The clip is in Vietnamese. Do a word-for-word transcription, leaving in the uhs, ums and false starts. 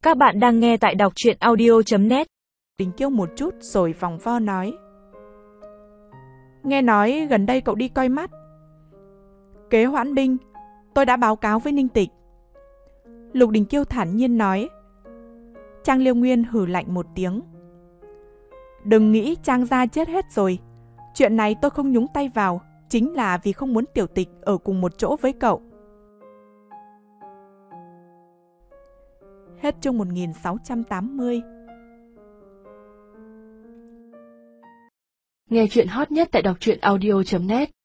Các bạn đang nghe tại đọc truyện audio chấm net. Đình Kiêu một chút rồi vòng vo nói. Nghe nói gần đây cậu đi coi mắt. Kế hoãn binh, tôi đã báo cáo với Ninh Tịch. Lục Đình Kiêu thản nhiên nói. Trang Liêu Nguyên hừ lạnh một tiếng. Đừng nghĩ Trang gia chết hết rồi. Chuyện này tôi không nhúng tay vào, chính là vì không muốn Tiểu Tịch ở cùng một chỗ với cậu. Hết chương một nghìn sáu trăm tám mươi. Nghe chuyện hot nhất tại đọc truyện audio chấm net.